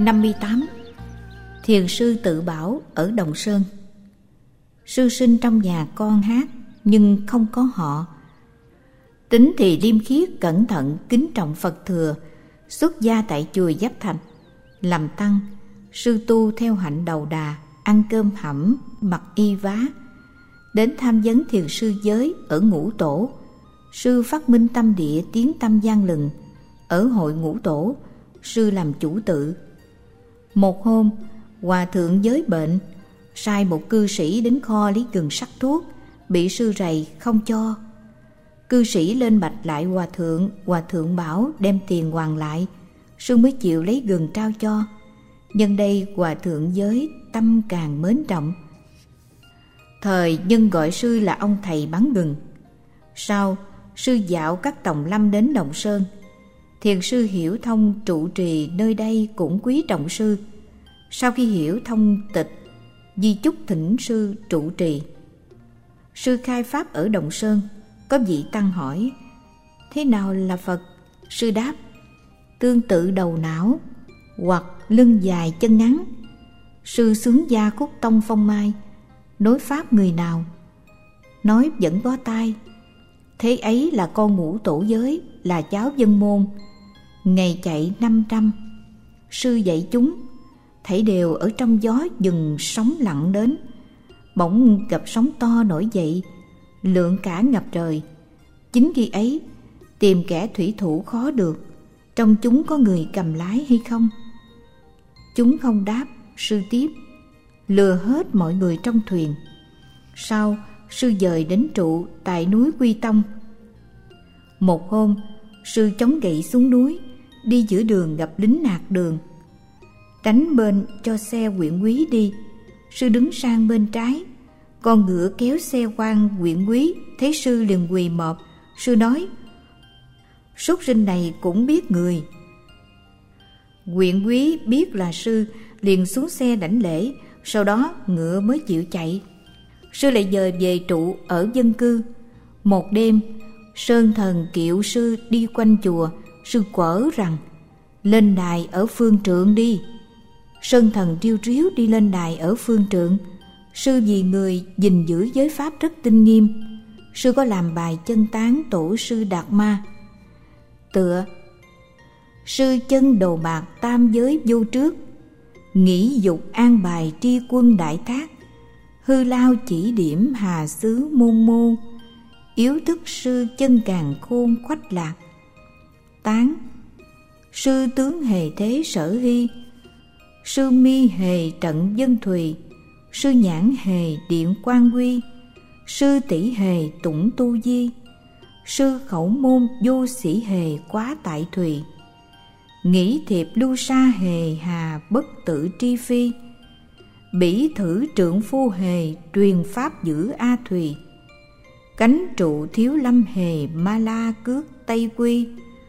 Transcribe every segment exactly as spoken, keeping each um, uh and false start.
năm mươi tám. Thiền sư Tự Bảo ở Đồng Sơn. Sư sinh trong nhà con hát nhưng không có họ. Tính thì liêm khiết, cẩn thận, kính trọng Phật thừa. Xuất gia tại chùa Giáp Thành. Làm tăng, sư tu theo hạnh đầu đà, ăn cơm hẩm, mặc y vá. Đến tham vấn thiền sư giới ở Ngũ Tổ. Sư phát minh tâm địa, tiếng tâm gian lừng. Ở hội Ngũ Tổ, sư làm chủ tự. Một hôm, hòa thượng giới bệnh, sai một cư sĩ đến kho lấy gừng sắc thuốc, bị sư rầy không cho. Cư sĩ lên bạch lại hòa thượng, hòa thượng bảo đem tiền hoàn lại, sư mới chịu lấy gừng trao cho. Nhân đây hòa thượng giới tâm càng mến trọng. Thời nhân gọi sư là ông thầy bán gừng. Sau, sư dạo các tòng lâm đến Đồng Sơn. Thiền sư Hiểu Thông trụ trì nơi đây cũng quý trọng sư. Sau khi hiểu thông tịch, di chúc thỉnh sư trụ trì. Sư khai pháp ở Đồng Sơn. Có vị tăng hỏi: thế nào là Phật? Sư đáp: tương tự đầu não, hoặc lưng dài chân ngắn. Sư xướng gia khúc tông phong mai, nói pháp người nào? Nói vẫn bó tai. Thế ấy là con Ngũ Tổ giới, là cháu dân môn. Ngày chạy năm trăm. Sư dạy chúng, thảy đều ở trong gió dừng sóng lặng đến. Bỗng gặp sóng to nổi dậy, lượng cả ngập trời. Chính khi ấy, tìm kẻ thủy thủ khó được. Trong chúng có người cầm lái hay không? Chúng không đáp. Sư tiếp: lừa hết mọi người trong thuyền. Sau, sư dời đến trụ tại núi Quy Tông. Một hôm, sư chống gậy xuống núi, đi giữa đường gặp lính nạt đường. Tránh bên cho xe huyện quý đi, sư đứng sang bên trái. Con ngựa kéo xe quan huyện quý, thấy sư liền quỳ mọp. Sư nói: súc sinh này cũng biết người. Huyện quý biết là sư, liền xuống xe đảnh lễ. Sau đó ngựa mới chịu chạy. Sư lại dời về trụ ở dân cư. Một đêm, sơn thần kiệu sư đi quanh chùa. Sư quở rằng: lên đài ở phương trượng đi. Sơn thần riu riu đi lên đài ở phương trượng. Sư vì người gìn giữ giới pháp rất tinh nghiêm. Sư có làm bài chân tán tổ sư Đạt Ma. Tựa: sư chân đầu bạc tam giới vô trước, nghĩ dục an bài tri quân đại thác. Hư lao chỉ điểm hà xứ môn môn, yếu thức sư chân càng khôn khoách lạc. Tán: sư tướng hề thế sở hy, sư mi hề trận dân thùy, sư nhãn hề điện quan quy, sư tỷ hề tụng tu di, sư khẩu môn vô sĩ hề quá tại thùy, nghĩ thiệp lưu sa hề hà bất tự tri phi, bỉ thử trượng phu hề truyền pháp giữ a thùy, cánh trụ thiếu lâm hề ma la cước tây quy,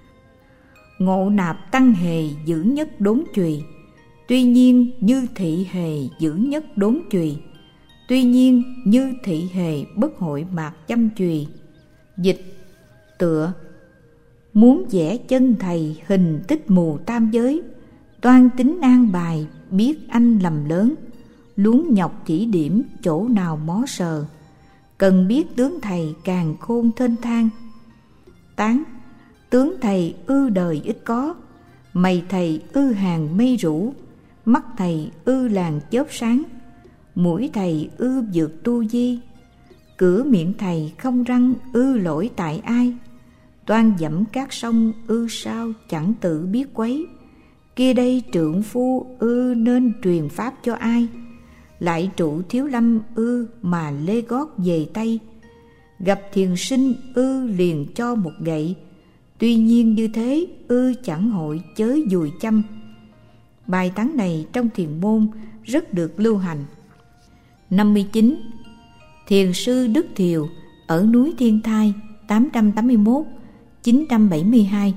ngộ nạp tăng hề giữ nhất đốn chùy, tuy nhiên như thị hề giữ nhất đốn chùy, tuy nhiên như thị hề bất hội mạc chăm chùy. Dịch: tựa: muốn vẽ chân thầy hình tích mù tam giới, toan tính an bài biết anh lầm lớn, luống nhọc chỉ điểm chỗ nào mó sờ, cần biết tướng thầy càng khôn thênh thang. Tán: tướng thầy ư đời ít có, mày thầy ư hàng mây rủ, mắt thầy ư làng chớp sáng, mũi thầy ư vượt tu di, cửa miệng thầy không răng ư lỗi tại ai, toan dẫm các sông ư sao chẳng tự biết quấy, kia đây trượng phu ư nên truyền pháp cho ai, lại trụ thiếu lâm ư mà lê gót về Tây, gặp thiền sinh ư liền cho một gậy, tuy nhiên như thế ư chẳng hội chớ dùi chăm. Bài tán này trong thiền môn rất được lưu hành. năm mươi chín. Thiền sư Đức Thiều ở núi Thiên Thai tám trăm tám mươi mốt đến chín trăm bảy mươi hai.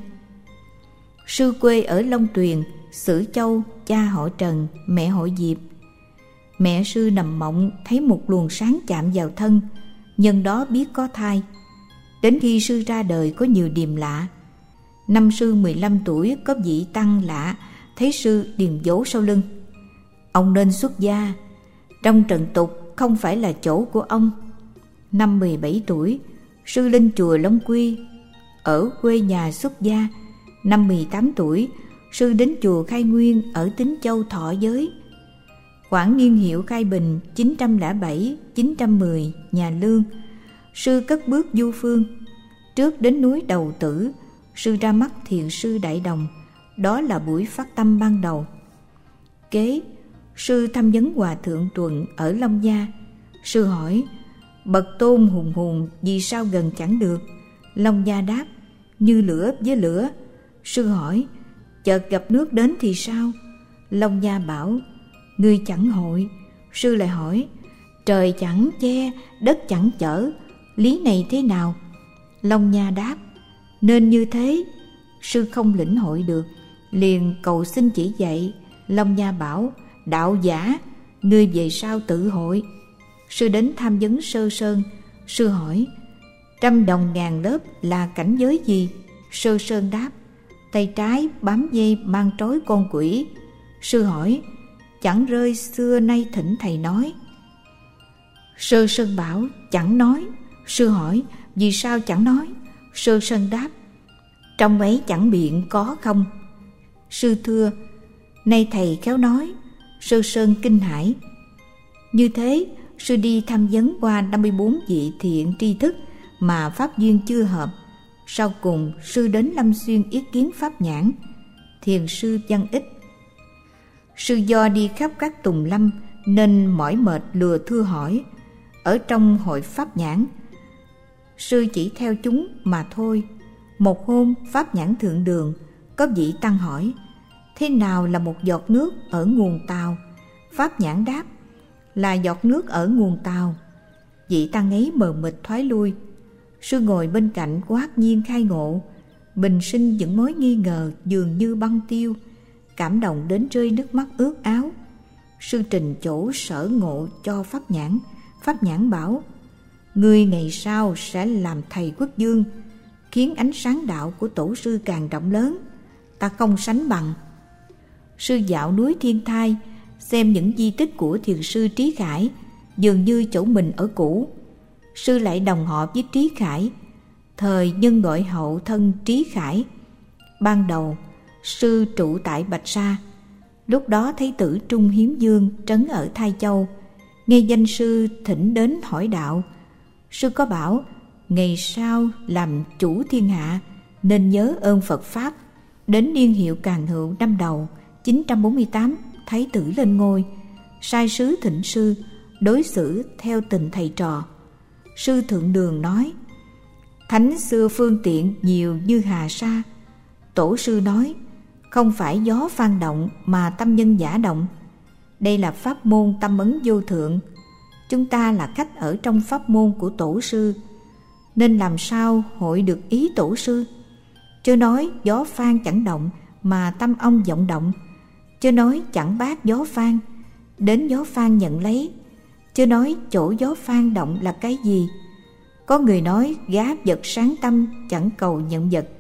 Sư quê ở Long Tuyền, Sử Châu, cha họ Trần, mẹ họ Diệp. Mẹ sư nằm mộng thấy một luồng sáng chạm vào thân, nhân đó biết có thai. Đến khi sư ra đời có nhiều điềm lạ. Năm sư mười lăm tuổi có vị tăng lạ thấy sư điềm dỗ sau lưng: ông nên xuất gia, trong trần tục không phải là chỗ của ông. Năm mười bảy tuổi, sư lên chùa Long Quy ở quê nhà xuất gia. Năm mười tám tuổi, sư đến chùa Khai Nguyên ở Tín Châu thọ giới. Khoảng niên hiệu Khai Bình chín trăm lẻ bảy đến chín trăm mười nhà Lương, sư cất bước du phương. Trước đến núi Đầu Tử, sư ra mắt thiền sư Đại Đồng. Đó là buổi phát tâm ban đầu. Kế, sư thăm vấn Hòa Thượng Tuần ở Long Gia. Sư hỏi: bậc tôn hùng hùng vì sao gần chẳng được? Long Gia đáp: như lửa với lửa. Sư hỏi: chợt gặp nước đến thì sao? Long Gia bảo: ngươi chẳng hội. Sư lại hỏi: trời chẳng che, đất chẳng chở, lý này thế nào? Long Nha đáp: nên như thế. Sư không lĩnh hội được, liền cầu xin chỉ dạy. Long Nha bảo: đạo giả, ngươi về sau tự hội. Sư đến tham vấn Sơ Sơn. Sư hỏi: trăm đồng ngàn lớp là cảnh giới gì? Sơ Sơn đáp: tay trái bám dây mang trói con quỷ. Sư hỏi: chẳng rơi xưa nay thỉnh thầy nói. Sơ Sơn bảo: chẳng nói. Sư hỏi: vì sao chẳng nói? Sơ Sơn đáp: trong ấy chẳng biện có không? Sư thưa: nay thầy khéo nói. Sơ Sơn kinh hãi. Như thế, sư đi tham vấn qua năm mươi bốn vị thiện tri thức mà pháp duyên chưa hợp. Sau cùng, sư đến Lâm Xuyên ý kiến Pháp Nhãn. Thiền sư văn ích: sư do đi khắp các tùng lâm nên mỏi mệt lừa thưa hỏi. Ở trong hội Pháp Nhãn, sư chỉ theo chúng mà thôi. Một hôm, Pháp Nhãn thượng đường, có vị tăng hỏi: thế nào là một giọt nước ở nguồn tàu? Pháp Nhãn đáp: là giọt nước ở nguồn tàu. Vị tăng ấy mờ mịt thoái lui. Sư ngồi bên cạnh quát nhiên khai ngộ, bình sinh những mối nghi ngờ dường như băng tiêu, cảm động đến rơi nước mắt ướt áo. Sư trình chỗ sở ngộ cho Pháp Nhãn. Pháp Nhãn bảo: ngươi ngày sau sẽ làm thầy quốc dương, khiến ánh sáng đạo của tổ sư càng rộng lớn, ta không sánh bằng. Sư dạo núi Thiên Thai, xem những di tích của thiền sư Trí Khải, dường như chỗ mình ở cũ. Sư lại đồng họ với Trí Khải, thời nhân gọi hậu thân Trí Khải. Ban đầu, sư trụ tại Bạch Sa. Lúc đó Thái tử Trung Hiến Dương trấn ở Thai Châu, nghe danh sư thỉnh đến hỏi đạo. Sư có bảo: ngày sau làm chủ thiên hạ nên nhớ ơn Phật Pháp. Đến niên hiệu Càn Hữu năm đầu chín trăm bốn mươi tám, Thái tử lên ngôi, sai sứ thỉnh sư, đối xử theo tình thầy trò. Sư thượng đường nói: thánh xưa phương tiện nhiều như hà sa. Tổ sư nói: không phải gió phan động mà tâm nhân giả động. Đây là pháp môn tâm ấn vô thượng. Chúng ta là khách ở trong pháp môn của tổ sư, nên làm sao hội được ý tổ sư? Chớ nói gió phan chẳng động mà tâm ông vọng động. Chớ nói chẳng bác gió phan, đến gió phan nhận lấy. Chớ nói chỗ gió phan động là cái gì? Có người nói gá vật sáng tâm chẳng cầu nhận vật.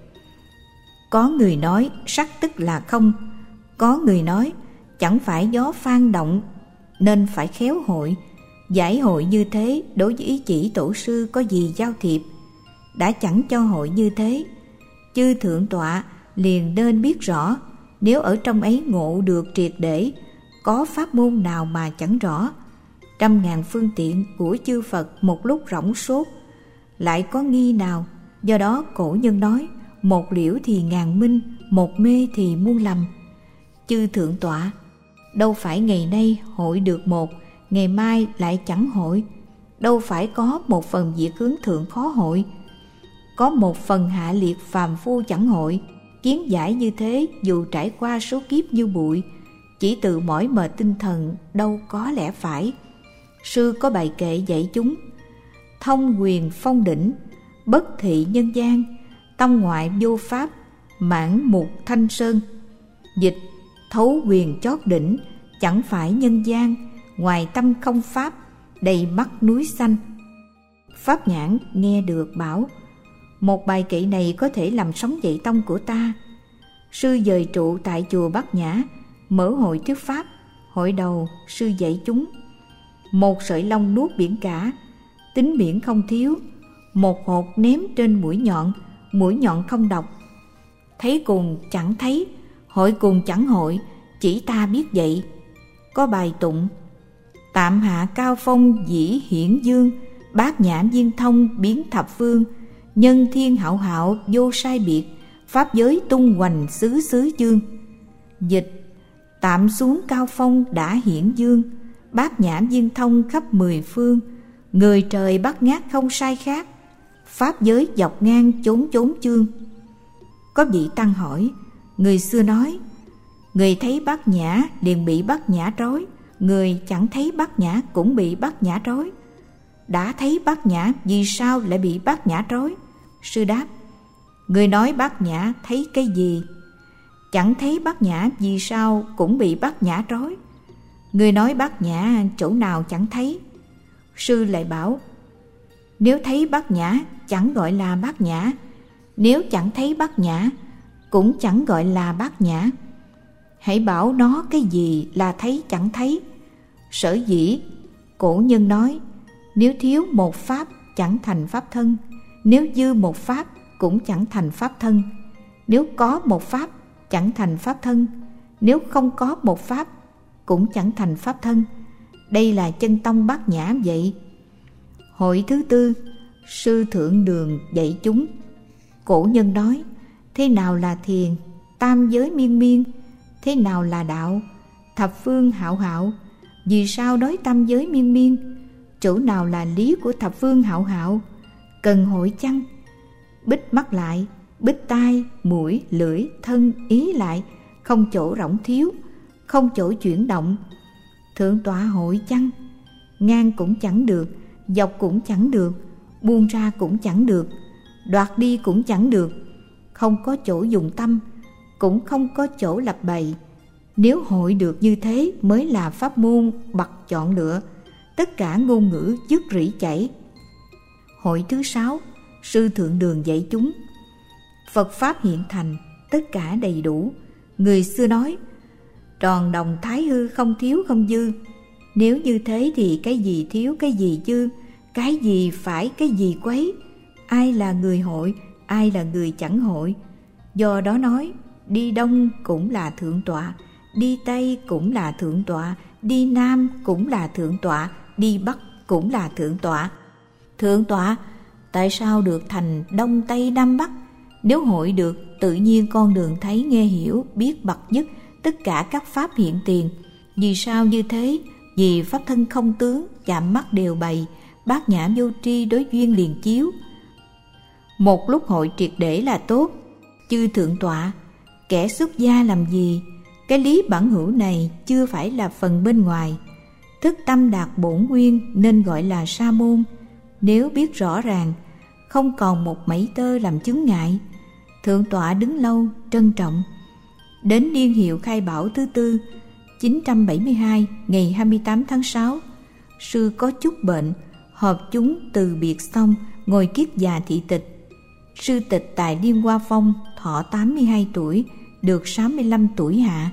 Có người nói sắc tức là không. Có người nói chẳng phải gió phan động nên phải khéo hội. Giải hội như thế đối với ý chỉ tổ sư có gì giao thiệp. Đã chẳng cho hội như thế, chư thượng tọa liền nên biết rõ. Nếu ở trong ấy ngộ được triệt để, có pháp môn nào mà chẳng rõ. Trăm ngàn phương tiện của chư Phật một lúc rỗng sốt, lại có nghi nào? Do đó cổ nhân nói: một liễu thì ngàn minh, một mê thì muôn lầm. Chư thượng tọa, đâu phải ngày nay hội được một, ngày mai lại chẳng hội. Đâu phải có một phần diệt hướng thượng khó hội, có một phần hạ liệt phàm phu chẳng hội. Kiến giải như thế dù trải qua số kiếp như bụi, chỉ từ mỏi mệt tinh thần đâu có lẽ phải. Sư có bài kệ dạy chúng: thông quyền phong đỉnh, bất thị nhân gian, tâm ngoại vô pháp, mãn mục thanh sơn. Dịch: thấu quyền chót đỉnh, chẳng phải nhân gian, ngoài tâm không pháp, đầy mắt núi xanh. Pháp Nhãn nghe được bảo: một bài kệ này có thể làm sống dậy tông của ta. sư dời trụ tại chùa Bát Nhã, mở hội thuyết pháp. Hội đầu sư dạy chúng: một sợi lông nuốt biển cả, tính biển không thiếu. Một hột ném trên mũi nhọn, mũi nhọn không độc. Thấy cùng chẳng thấy, hội cùng chẳng hội, chỉ ta biết vậy. Có bài tụng: tạm hạ cao phong dĩ hiển dương, bát nhã viên thông biến thập phương. Nhân thiên hạo hạo vô sai biệt, pháp giới tung hoành xứ xứ dương. Dịch: tạm xuống cao phong đã hiển dương, bát nhã viên thông khắp mười phương. Người trời bắt ngát không sai khác, pháp giới dọc ngang chốn chốn chương. Có vị tăng hỏi: người xưa nói, người thấy bát nhã liền bị bát nhã trói, người chẳng thấy bát nhã cũng bị bát nhã trói. Đã thấy bát nhã vì sao lại bị bát nhã trói? Sư đáp: người nói bát nhã thấy cái gì? Chẳng thấy bát nhã vì sao cũng bị bát nhã trói. Người nói bát nhã chỗ nào chẳng thấy? Sư lại bảo: nếu thấy bát nhã chẳng gọi là bát nhã, nếu chẳng thấy bát nhã cũng chẳng gọi là bát nhã. Hãy bảo nó cái gì là thấy chẳng thấy. Sở dĩ cổ nhân nói, nếu thiếu một pháp chẳng thành pháp thân, nếu dư một pháp cũng chẳng thành pháp thân. Nếu có một pháp chẳng thành pháp thân, nếu không có một pháp cũng chẳng thành pháp thân. Đây là chân tông bát nhã vậy. Hội thứ tư, sư Thượng Đường dạy chúng. Cổ nhân nói, thế nào là thiền? Tam giới miên miên. Thế nào là đạo? Thập phương hạo hạo. Vì sao nói tam giới miên miên? Chỗ nào là lý của thập phương hạo hạo? Cần hội chăng? Bích mắt lại, bích tai, mũi, lưỡi, thân, ý lại, không chỗ rỗng thiếu, không chỗ chuyển động. Thượng tọa hội chăng? Ngang cũng chẳng được, dọc cũng chẳng được, buông ra cũng chẳng được, đoạt đi cũng chẳng được. Không có chỗ dùng tâm, cũng không có chỗ lập bày. Nếu hội được như thế mới là pháp môn bậc chọn lựa. Tất cả ngôn ngữ dứt rỉ chảy. Hội thứ sáu, sư Thượng Đường dạy chúng. Phật pháp hiện thành, tất cả đầy đủ. Người xưa nói, tròn đồng thái hư, không thiếu không dư. Nếu như thế thì cái gì thiếu cái gì dư, cái gì phải cái gì quấy. Ai là người hội, ai là người chẳng hội. Do đó nói, đi đông cũng là thượng tọa, đi tây cũng là thượng tọa, đi nam cũng là thượng tọa, đi bắc cũng là thượng tọa. Thượng tọa, tại sao được thành đông tây nam bắc? Nếu hội được, tự nhiên con đường thấy nghe hiểu biết bậc nhất tất cả các pháp hiện tiền. Vì sao như thế? Vì pháp thân không tướng, chạm mắt đều bày, bát nhã vô tri đối duyên liền chiếu. Một lúc hội triệt để là tốt. Chư thượng tọa, kẻ xuất gia làm gì? Cái lý bản hữu này chưa phải là phần bên ngoài. Thức tâm đạt bổn nguyên nên gọi là sa môn. Nếu biết rõ ràng, không còn một mảy tơ làm chướng ngại. Thượng tọa đứng lâu, trân trọng. Đến niên hiệu khai bảo thứ tư, chín trăm bảy mươi hai, ngày hai mươi tám tháng sáu, sư có chút bệnh, họp chúng từ biệt xong, ngồi kiết già thị tịch. Sư tịch tại Liên Hoa Phong, thọ tám mươi hai tuổi, được sáu mươi lăm tuổi hạ.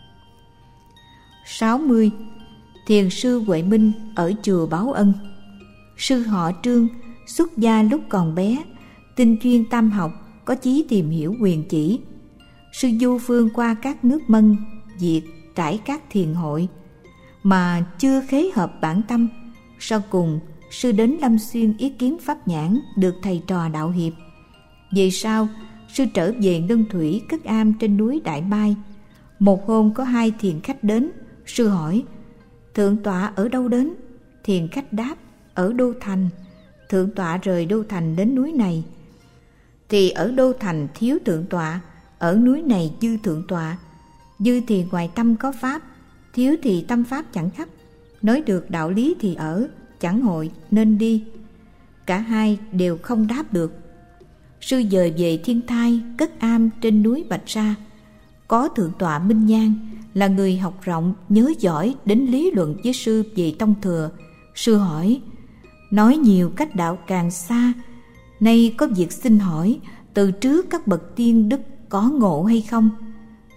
sáu mươi. Thiền sư Huệ Minh ở chùa Báo Ân. Sư họ Trương, xuất gia lúc còn bé, tinh chuyên tam học, có chí tìm hiểu quyền chỉ. Sư du phương qua các nước Mân, Việt, trải các thiền hội, mà chưa khế hợp bản tâm. Sau cùng, sư đến Lâm Xuyên ý kiến pháp nhãn, được thầy trò đạo hiệp. Về sau, sư trở về Lân Thủy cất am trên núi Đại Mai. Một hôm có hai thiền khách đến, sư hỏi, thượng tọa ở đâu đến? Thiền khách đáp, ở Đô Thành. Thượng tọa rời Đô Thành đến núi này. Thì ở Đô Thành thiếu thượng tọa, ở núi này dư thượng tọa. Dư thì ngoài tâm có pháp, thiếu thì tâm pháp chẳng khắp. Nói được đạo lý thì ở, chẳng hội nên đi. Cả hai đều không đáp được. Sư dời về Thiên Thai, cất am trên núi Bạch Sa. Có thượng tọa Minh Nhan, là người học rộng, nhớ giỏi, đến lý luận với sư về tông thừa. Sư hỏi, nói nhiều cách đạo càng xa. Nay có việc xin hỏi, từ trước các bậc tiên đức có ngộ hay không?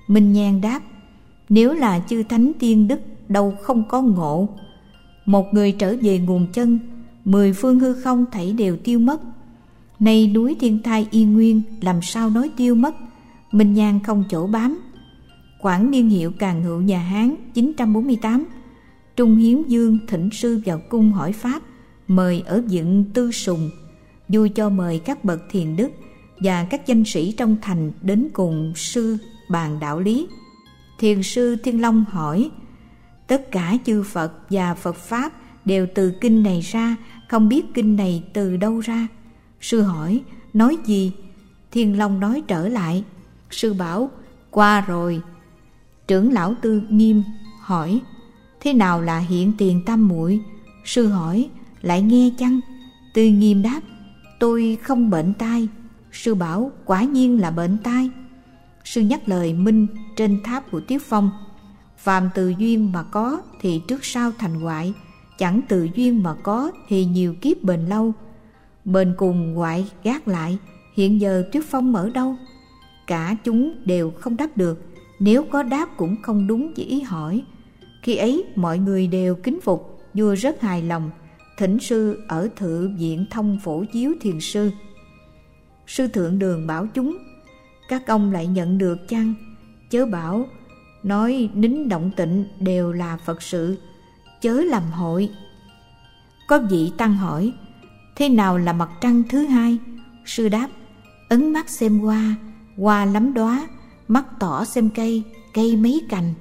Minh Nhan đáp: nếu là chư thánh tiên đức, đâu không có ngộ. Một người trở về nguồn chân, mười phương hư không thảy đều tiêu mất. Nay núi Thiên Thai Yên Nguyên làm sao nói tiêu mất? Minh Nhan không chỗ bám. Quảng niên hiệu Càn Hữu nhà Hán chín trăm bốn mươi tám. Trung Hiến Dương thỉnh sư vào cung hỏi pháp, mời ở viện Tư Sùng, vui cho mời các bậc thiền đức và các danh sĩ trong thành đến cùng sư bàn đạo lý. Thiền sư Thiên Long hỏi: tất cả chư Phật và Phật Pháp đều từ kinh này ra, không biết kinh này từ đâu ra? Sư hỏi: nói gì? Thiên Long nói trở lại. Sư bảo: qua rồi. Trưởng lão Tư Nghiêm hỏi: thế nào là hiện tiền tam muội? Sư hỏi: lại nghe chăng? Tư Nghiêm đáp: tôi không bệnh tai. Sư bảo: quả nhiên là bệnh tai. Sư nhắc lời minh trên tháp của Tiết Phong: phàm từ duyên mà có thì trước sau thành hoại, chẳng từ duyên mà có thì nhiều kiếp bền lâu. Bền cùng hoại gác lại, hiện giờ Tiết Phong ở đâu? Cả chúng đều không đáp được, nếu có đáp cũng không đúng với ý hỏi. Khi ấy mọi người đều kính phục, vua rất hài lòng, thỉnh sư ở thự viện thông phổ chiếu thiền sư. Sư Thượng Đường bảo chúng: các ông lại nhận được chăng? Chớ bảo nói nín động tịnh đều là Phật sự, chớ làm hội. Có vị tăng hỏi: thế nào là mặt trăng thứ hai? Sư đáp: ấn mắt xem hoa, hoa lắm đóa, mắt tỏ xem cây, cây mấy cành.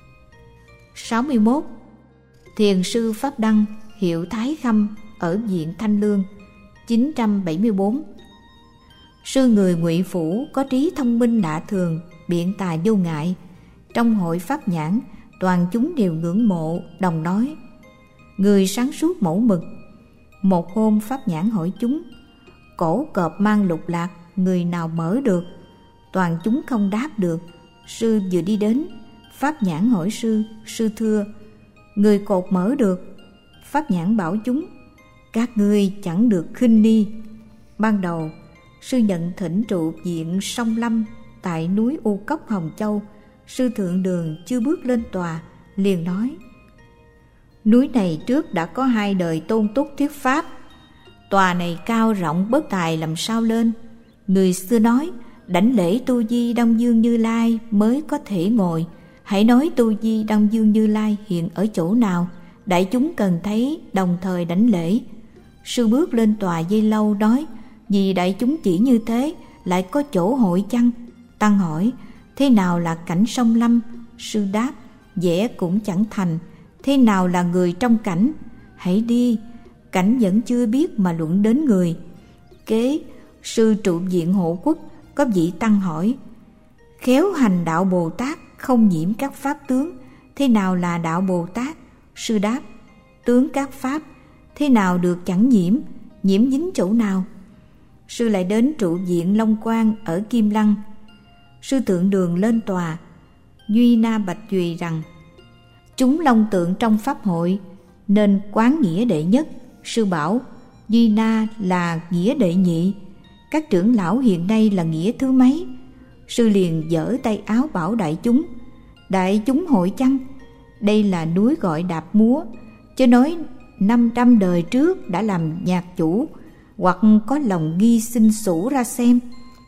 sáu mươi mốt. Thiền sư Pháp Đăng hiệu Thái Khâm ở viện Thanh Lương chín trăm bảy mươi bốn. Sư người Ngụy Phủ có trí thông minh lạ thường, biện tài vô ngại. Trong hội Pháp Nhãn, toàn chúng đều ngưỡng mộ, đồng nói: người sáng suốt mẫu mực. Một hôm Pháp Nhãn hỏi chúng: cổ cọp mang lục lạc, người nào mở được? Toàn chúng không đáp được. Sư vừa đi đến, Pháp Nhãn hỏi sư: sư thưa, người cột mở được? Pháp Nhãn bảo chúng: các ngươi chẳng được khinh ni. Ban đầu sư nhận thỉnh trụ viện Sông Lâm tại núi U Cốc Hồng Châu. Sư Thượng Đường chưa bước lên tòa liền nói: núi này trước đã có hai đời tôn túc thuyết pháp, tòa này cao rộng bất tài làm sao lên? Người xưa nói đảnh lễ tu di Đông Dương Như Lai mới có thể ngồi. Hãy nói tu di Đông Dương Như Lai hiện ở chỗ nào, đại chúng cần thấy đồng thời đảnh lễ. Sư bước lên tòa dây lâu nói: vì đại chúng chỉ như thế, lại có chỗ hội chăng? Tăng hỏi: thế nào là cảnh sông Lâm? Sư đáp: vẽ cũng chẳng thành. Thế nào là người trong cảnh? Hãy đi, cảnh vẫn chưa biết mà luận đến người. Kế sư trụ viện Hộ Quốc, có vị tăng hỏi: khéo hành đạo Bồ Tát không nhiễm các pháp tướng, thế nào là đạo Bồ Tát? Sư đáp: tướng các pháp, thế nào được chẳng nhiễm? Nhiễm dính chỗ nào? Sư lại đến trụ viện Long Quang ở Kim Lăng. Sư Thượng Đường lên tòa, Duy Na bạch chùy rằng: chúng long tượng trong pháp hội nên quán nghĩa đệ nhất. Sư bảo: Duy Na là nghĩa đệ nhị, các trưởng lão hiện nay là nghĩa thứ mấy? Sư liền giở tay áo bảo đại chúng: đại chúng hội chăng? Đây là núi gọi đạp múa, chứ nói năm trăm đời trước đã làm nhạc chủ, hoặc có lòng nghi xin sủ ra xem.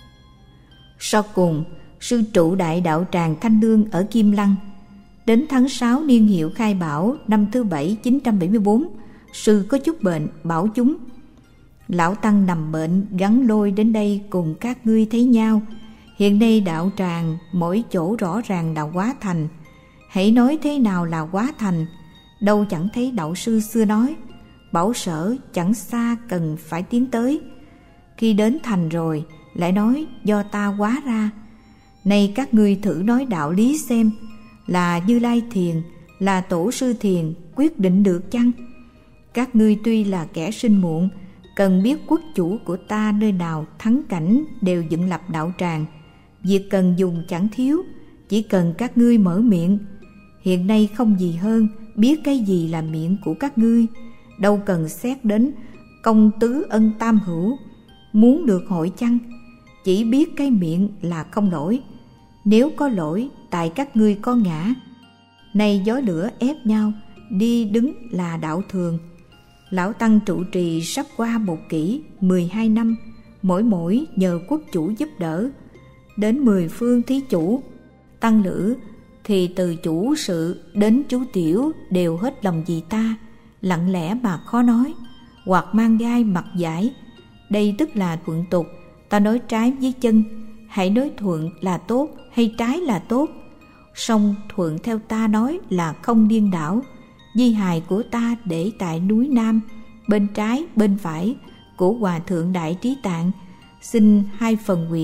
Sau cùng sư trụ đại đạo tràng Thanh Lương ở Kim Lăng. Đến tháng sáu niên hiệu Khai Bảo năm thứ bảy chín trăm bảy mươi bốn, sư có chút bệnh, bảo chúng: lão tăng nằm bệnh gắn lôi đến đây cùng các ngươi thấy nhau. Hiện nay đạo tràng mỗi chỗ rõ ràng là hóa thành, hãy nói thế nào là hóa thành? Đâu chẳng thấy đạo sư xưa nói: bảo sở chẳng xa cần phải tiến tới. Khi đến thành rồi lại nói do ta hóa ra. Nay các ngươi thử nói đạo lý xem, là Như Lai Thiền, là Tổ sư Thiền quyết định được chăng? Các ngươi tuy là kẻ sinh muộn, cần biết quốc chủ của ta nơi nào thắng cảnh đều dựng lập đạo tràng. Việc cần dùng chẳng thiếu, chỉ cần các ngươi mở miệng. Hiện nay không gì hơn biết cái gì là miệng của các ngươi, đâu cần xét đến công tứ ân tam hữu. Muốn được hội chăng? Chỉ biết cái miệng là không nổi. Nếu có lỗi tại các ngươi có ngã, nay gió lửa ép nhau, đi đứng là đạo thường. Lão Tăng trụ trì sắp qua một kỷ mười hai năm, mỗi mỗi nhờ quốc chủ giúp đỡ. Đến mười phương thí chủ, tăng lữ thì từ chủ sự đến chú tiểu đều hết lòng vì ta, lặng lẽ mà khó nói, hoặc mang gai mặt giải. Đây tức là thuận tục. Ta nói trái với chân, hãy nói thuận là tốt hay trái là tốt. Song thuận theo ta nói là không điên đảo. Di hài của ta để tại núi Nam, bên trái bên phải của Hòa Thượng Đại Trí Tạng, xin hai phần huyệt.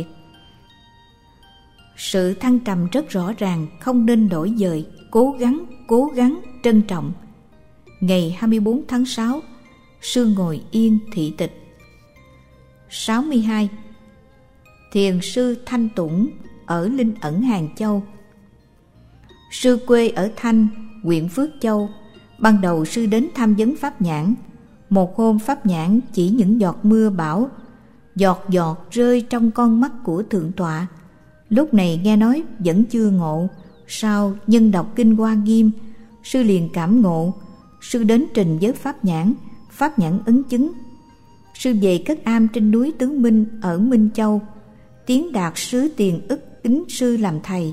Sự thăng trầm rất rõ ràng, không nên đổi dời, cố gắng, cố gắng, trân trọng. Ngày hai mươi bốn tháng sáu, sư ngồi yên thị tịch. sáu mươi hai. Thiền sư Thanh Tủng ở Linh Ẩn Hàng Châu. Sư quê ở Thanh, huyện Phước Châu. Ban đầu sư đến tham vấn Pháp Nhãn. Một hôm Pháp Nhãn chỉ những giọt mưa bão, giọt giọt rơi trong con mắt của Thượng Tọa. Lúc này nghe nói vẫn chưa ngộ, sau nhân đọc kinh Hoa Nghiêm, sư liền cảm ngộ. Sư đến trình với Pháp Nhãn, Pháp Nhãn ấn chứng. Sư về cất am trên núi Tứ Minh ở Minh Châu, tiến đạt sứ Tiền Ức kính sư làm thầy.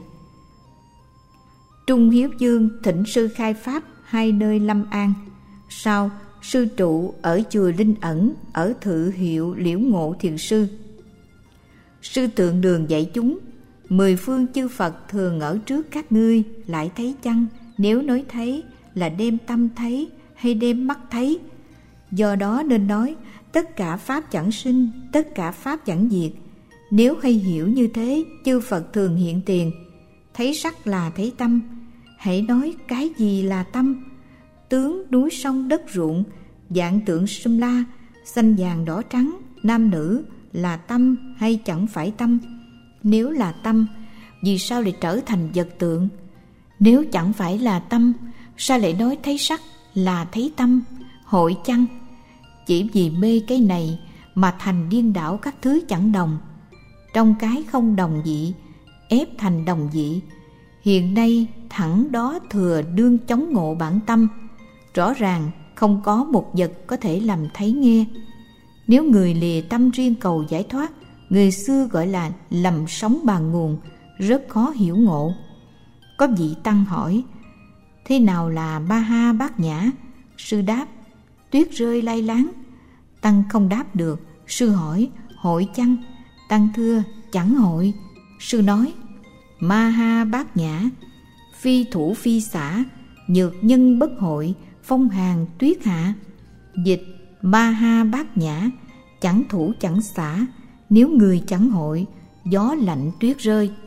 Trung Hiếu Dương thỉnh sư khai pháp hai nơi Lâm An. Sau sư trụ ở chùa Linh Ẩn ở Thự Hiệu Liễu Ngộ Thiền Sư. Sư tượng đường dạy chúng: mười phương chư Phật thường ở trước các ngươi, lại thấy chăng? Nếu nói thấy là đem tâm thấy hay đem mắt thấy? Do đó nên nói tất cả pháp chẳng sinh, tất cả pháp chẳng diệt. Nếu hay hiểu như thế, chư Phật thường hiện tiền. Thấy sắc là thấy tâm. Hãy nói cái gì là tâm? Tướng núi sông đất ruộng, dạng tượng sum la, xanh vàng đỏ trắng, nam nữ là tâm hay chẳng phải tâm? Nếu là tâm, vì sao lại trở thành vật tượng? Nếu chẳng phải là tâm, sao lại nói thấy sắc là thấy tâm? Hội chăng? Chỉ vì mê cái này mà thành điên đảo các thứ chẳng đồng. Trong cái không đồng vị, ép thành đồng vị. Hiện nay thẳng đó thừa đương chống ngộ bản tâm. Rõ ràng không có một vật có thể làm thấy nghe. Nếu người lìa tâm riêng cầu giải thoát, người xưa gọi là lầm sống bàn nguồn, rất khó hiểu ngộ. Có vị tăng hỏi: thế nào là ba ha bát nhã? Sư đáp: tuyết rơi lay láng. Tăng không đáp được. Sư hỏi: hội chăng? Tăng thưa: chẳng hội. Sư nói: ma ha bát nhã, phi thủ phi xả, nhược nhân bất hội, phong hàn tuyết hạ. Dịch: ma ha bát nhã, chẳng thủ chẳng xả, nếu người chẳng hội, gió lạnh tuyết rơi.